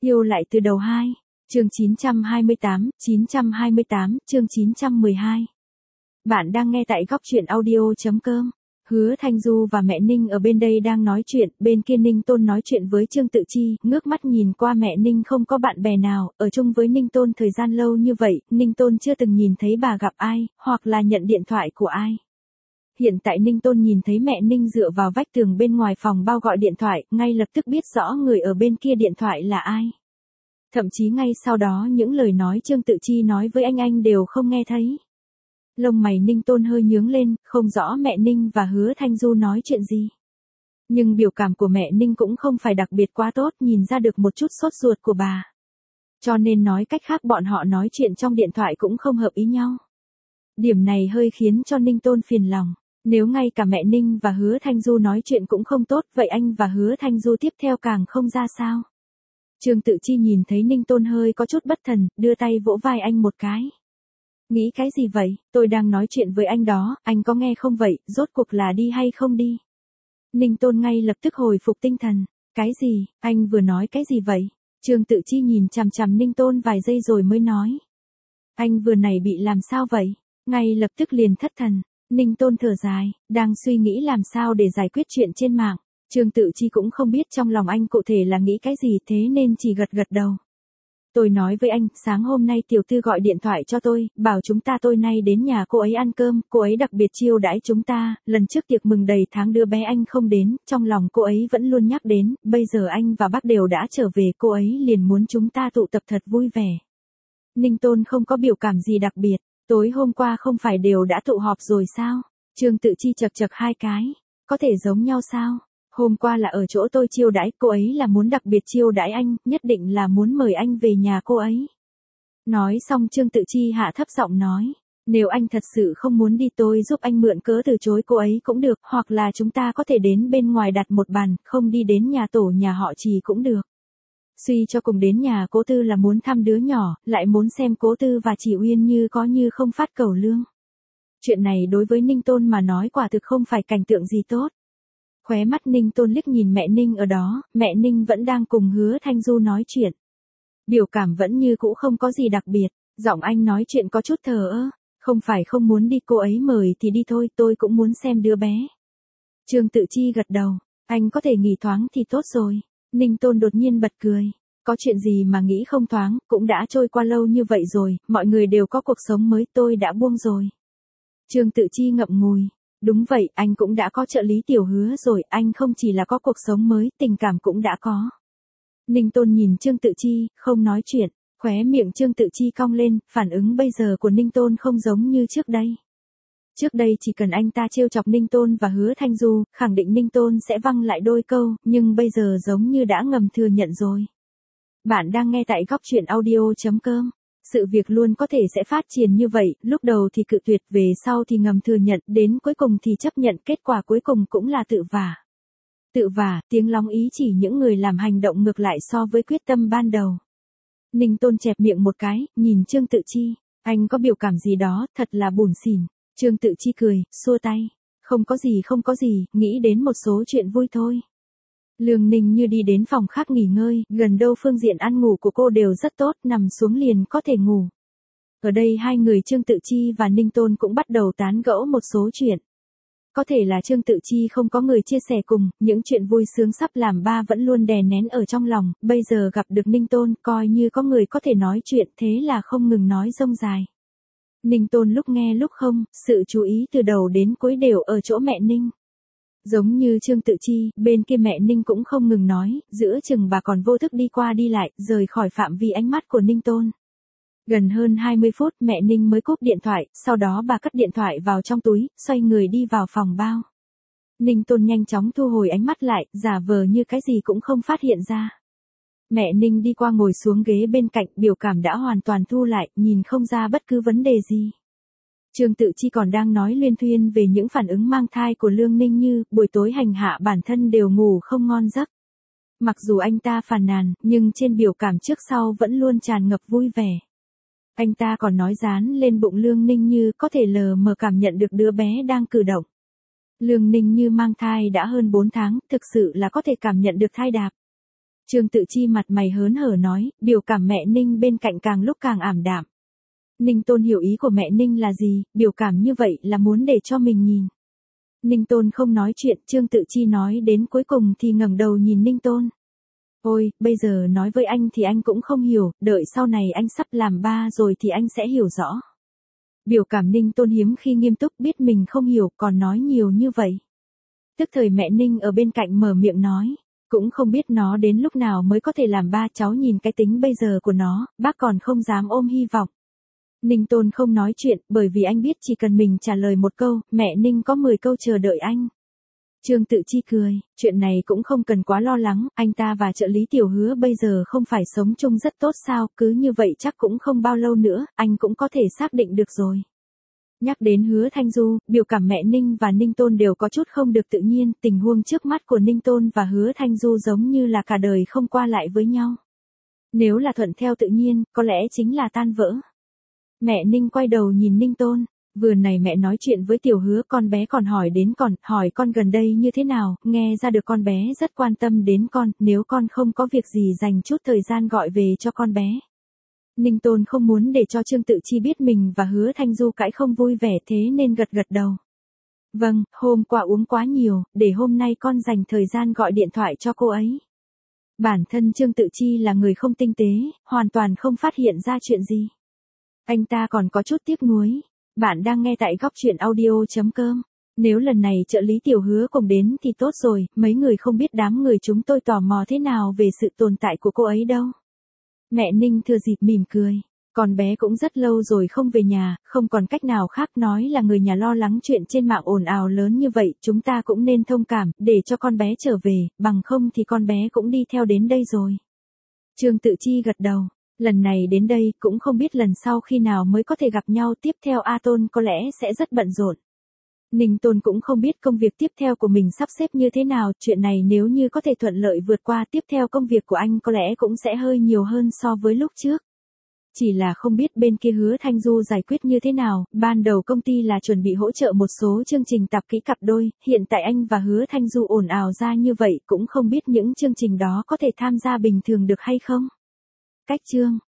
Yêu lại từ đầu 2. Chương 928, chương 912. Bạn đang nghe tại góc truyện audio.com. Hứa Thanh Du và mẹ Ninh ở bên đây đang nói chuyện, bên kia Ninh Tôn nói chuyện với Trương Tự Chi, ngước mắt nhìn qua mẹ Ninh không có bạn bè nào, ở chung với Ninh Tôn thời gian lâu như vậy, Ninh Tôn chưa từng nhìn thấy bà gặp ai, hoặc là nhận điện thoại của ai. Hiện tại Ninh Tôn nhìn thấy mẹ Ninh dựa vào vách tường bên ngoài phòng bao gọi điện thoại, ngay lập tức biết rõ người ở bên kia điện thoại là ai. Thậm chí ngay sau đó những lời nói Trương Tự Chi nói với anh đều không nghe thấy. Lông mày Ninh Tôn hơi nhướng lên, không rõ mẹ Ninh và Hứa Thanh Du nói chuyện gì. Nhưng biểu cảm của mẹ Ninh cũng không phải đặc biệt quá tốt, nhìn ra được một chút sốt ruột của bà. Cho nên nói cách khác bọn họ nói chuyện trong điện thoại cũng không hợp ý nhau. Điểm này hơi khiến cho Ninh Tôn phiền lòng. Nếu ngay cả mẹ Ninh và Hứa Thanh Du nói chuyện cũng không tốt, vậy anh và Hứa Thanh Du tiếp theo càng không ra sao. Trương Tự Chi nhìn thấy Ninh Tôn hơi có chút bất thần, đưa tay vỗ vai anh một cái. Nghĩ cái gì vậy, tôi đang nói chuyện với anh đó, anh có nghe không vậy, rốt cuộc là đi hay không đi. Ninh Tôn ngay lập tức hồi phục tinh thần. Cái gì, anh vừa nói cái gì vậy? Trương Tự Chi nhìn chằm chằm Ninh Tôn vài giây rồi mới nói. Anh vừa này bị làm sao vậy? Ngay lập tức liền thất thần. Ninh Tôn thở dài, đang suy nghĩ làm sao để giải quyết chuyện trên mạng. Trương Tự Chi cũng không biết trong lòng anh cụ thể là nghĩ cái gì, thế nên chỉ gật gật đầu. Tôi nói với anh, sáng hôm nay tiểu thư gọi điện thoại cho tôi, bảo chúng ta tối nay đến nhà cô ấy ăn cơm, cô ấy đặc biệt chiêu đãi chúng ta, lần trước tiệc mừng đầy tháng đứa bé anh không đến, trong lòng cô ấy vẫn luôn nhắc đến, bây giờ anh và bác đều đã trở về, cô ấy liền muốn chúng ta tụ tập thật vui vẻ. Ninh Tôn không có biểu cảm gì đặc biệt, tối hôm qua không phải đều đã tụ họp rồi sao? Trương Tự Chi chật chật hai cái, có thể giống nhau sao? Hôm qua là ở chỗ tôi chiêu đãi, cô ấy là muốn đặc biệt chiêu đãi anh, nhất định là muốn mời anh về nhà cô ấy. Nói xong Trương Tự Chi hạ thấp giọng nói, nếu anh thật sự không muốn đi tôi giúp anh mượn cớ từ chối cô ấy cũng được, hoặc là chúng ta có thể đến bên ngoài đặt một bàn, không đi đến nhà tổ nhà họ Trì cũng được. Suy cho cùng đến nhà Cố Tư là muốn thăm đứa nhỏ, lại muốn xem Cố Tư và Chỉ Uyên như có như không phát cẩu lương. Chuyện này đối với Ninh Tôn mà nói quả thực không phải cảnh tượng gì tốt. Khóe mắt Ninh Tôn liếc nhìn mẹ Ninh ở đó, mẹ Ninh vẫn đang cùng Hứa Thanh Du nói chuyện. Biểu cảm vẫn như cũ không có gì đặc biệt, giọng anh nói chuyện có chút thờ ơ, không phải không muốn đi cô ấy mời thì đi thôi, tôi cũng muốn xem đứa bé. Trương Tự Chi gật đầu, anh có thể nghỉ thoáng thì tốt rồi. Ninh Tôn đột nhiên bật cười, có chuyện gì mà nghĩ không thoáng, cũng đã trôi qua lâu như vậy rồi, mọi người đều có cuộc sống mới, tôi đã buông rồi. Trương Tự Chi ngậm ngùi. Đúng vậy, anh cũng đã có trợ lý Tiểu Hứa rồi, anh không chỉ là có cuộc sống mới, tình cảm cũng đã có. Ninh Tôn nhìn Trương Tự Chi, không nói chuyện, khóe miệng Trương Tự Chi cong lên, phản ứng bây giờ của Ninh Tôn không giống như trước đây. Trước đây chỉ cần anh ta trêu chọc Ninh Tôn và Hứa Thanh Du, khẳng định Ninh Tôn sẽ văng lại đôi câu, nhưng bây giờ giống như đã ngầm thừa nhận rồi. Bạn đang nghe tại góc truyện audio.com. Sự việc luôn có thể sẽ phát triển như vậy, lúc đầu thì cự tuyệt, về sau thì ngầm thừa nhận, đến cuối cùng thì chấp nhận, kết quả cuối cùng cũng là tự vả. Tự vả, tiếng lóng ý chỉ những người làm hành động ngược lại so với quyết tâm ban đầu. Ninh Tôn chẹp miệng một cái, nhìn Trương Tự Chi, anh có biểu cảm gì đó, thật là bủn xỉn. Trương Tự Chi cười, xua tay, không có gì, nghĩ đến một số chuyện vui thôi. Lương Ninh như đi đến phòng khác nghỉ ngơi, gần đâu phương diện ăn ngủ của cô đều rất tốt, nằm xuống liền có thể ngủ. Ở đây hai người Trương Tự Chi và Ninh Tôn cũng bắt đầu tán gẫu một số chuyện. Có thể là Trương Tự Chi không có người chia sẻ cùng, những chuyện vui sướng sắp làm ba vẫn luôn đè nén ở trong lòng, bây giờ gặp được Ninh Tôn, coi như có người có thể nói chuyện, thế là không ngừng nói rông dài. Ninh Tôn lúc nghe lúc không, sự chú ý từ đầu đến cuối đều ở chỗ mẹ Ninh. Giống như Trương Tự Chi, bên kia mẹ Ninh cũng không ngừng nói, giữa chừng bà còn vô thức đi qua đi lại, rời khỏi phạm vi ánh mắt của Ninh Tôn. Gần hơn 20 phút mẹ Ninh mới cúp điện thoại, sau đó bà cất điện thoại vào trong túi, xoay người đi vào phòng bao. Ninh Tôn nhanh chóng thu hồi ánh mắt lại, giả vờ như cái gì cũng không phát hiện ra. Mẹ Ninh đi qua ngồi xuống ghế bên cạnh, biểu cảm đã hoàn toàn thu lại, nhìn không ra bất cứ vấn đề gì. Trương Tự Chi còn đang nói luyên thuyên về những phản ứng mang thai của Lương Ninh Như, buổi tối hành hạ bản thân đều ngủ không ngon giấc. Mặc dù anh ta phàn nàn, nhưng trên biểu cảm trước sau vẫn luôn tràn ngập vui vẻ. Anh ta còn nói dán lên bụng Lương Ninh Như có thể lờ mờ cảm nhận được đứa bé đang cử động. Lương Ninh Như mang thai đã hơn 4 tháng, thực sự là có thể cảm nhận được thai đạp. Trương Tự Chi mặt mày hớn hở nói, biểu cảm mẹ Ninh bên cạnh càng lúc càng ảm đạm. Ninh Tôn hiểu ý của mẹ Ninh là gì, biểu cảm như vậy là muốn để cho mình nhìn. Ninh Tôn không nói chuyện, Trương Tự Chi nói đến cuối cùng thì ngẩng đầu nhìn Ninh Tôn. Ôi, bây giờ nói với anh thì anh cũng không hiểu, đợi sau này anh sắp làm ba rồi thì anh sẽ hiểu rõ. Biểu cảm Ninh Tôn hiếm khi nghiêm túc, biết mình không hiểu còn nói nhiều như vậy. Tức thời mẹ Ninh ở bên cạnh mở miệng nói, cũng không biết nó đến lúc nào mới có thể làm ba, cháu nhìn cái tính bây giờ của nó, bác còn không dám ôm hy vọng. Ninh Tôn không nói chuyện, bởi vì anh biết chỉ cần mình trả lời một câu, mẹ Ninh có 10 câu chờ đợi anh. Trương Tự Chi cười, chuyện này cũng không cần quá lo lắng, anh ta và trợ lý Tiểu Hứa bây giờ không phải sống chung rất tốt sao, cứ như vậy chắc cũng không bao lâu nữa, anh cũng có thể xác định được rồi. Nhắc đến Hứa Thanh Du, biểu cảm mẹ Ninh và Ninh Tôn đều có chút không được tự nhiên, tình huống trước mắt của Ninh Tôn và Hứa Thanh Du giống như là cả đời không qua lại với nhau. Nếu là thuận theo tự nhiên, có lẽ chính là tan vỡ. Mẹ Ninh quay đầu nhìn Ninh Tôn, vừa này mẹ nói chuyện với Tiểu Hứa, con bé còn hỏi đến hỏi con gần đây như thế nào, nghe ra được con bé rất quan tâm đến con, nếu con không có việc gì dành chút thời gian gọi về cho con bé. Ninh Tôn không muốn để cho Trương Tự Chi biết mình và Hứa Thanh Du cãi không vui vẻ, thế nên gật gật đầu. Vâng, hôm qua uống quá nhiều, để hôm nay con dành thời gian gọi điện thoại cho cô ấy. Bản thân Trương Tự Chi là người không tinh tế, hoàn toàn không phát hiện ra chuyện gì. Anh ta còn có chút tiếc nuối. Bạn đang nghe tại góc truyện audio.com. Nếu lần này trợ lý Tiểu Hứa cùng đến thì tốt rồi, mấy người không biết đám người chúng tôi tò mò thế nào về sự tồn tại của cô ấy đâu. Mẹ Ninh thừa dịp mỉm cười. Con bé cũng rất lâu rồi không về nhà, không còn cách nào khác, nói là người nhà lo lắng chuyện trên mạng ồn ào lớn như vậy, chúng ta cũng nên thông cảm, để cho con bé trở về, bằng không thì con bé cũng đi theo đến đây rồi. Trương Tự Chi gật đầu. Lần này đến đây cũng không biết lần sau khi nào mới có thể gặp nhau tiếp theo, A Tôn có lẽ sẽ rất bận rộn. Ninh Tôn cũng không biết công việc tiếp theo của mình sắp xếp như thế nào, chuyện này nếu như có thể thuận lợi vượt qua, tiếp theo công việc của anh có lẽ cũng sẽ hơi nhiều hơn so với lúc trước. Chỉ là không biết bên kia Hứa Thanh Du giải quyết như thế nào, ban đầu công ty là chuẩn bị hỗ trợ một số chương trình tạp kỹ cặp đôi, hiện tại anh và Hứa Thanh Du ồn ào ra như vậy cũng không biết những chương trình đó có thể tham gia bình thường được hay không. Cách chương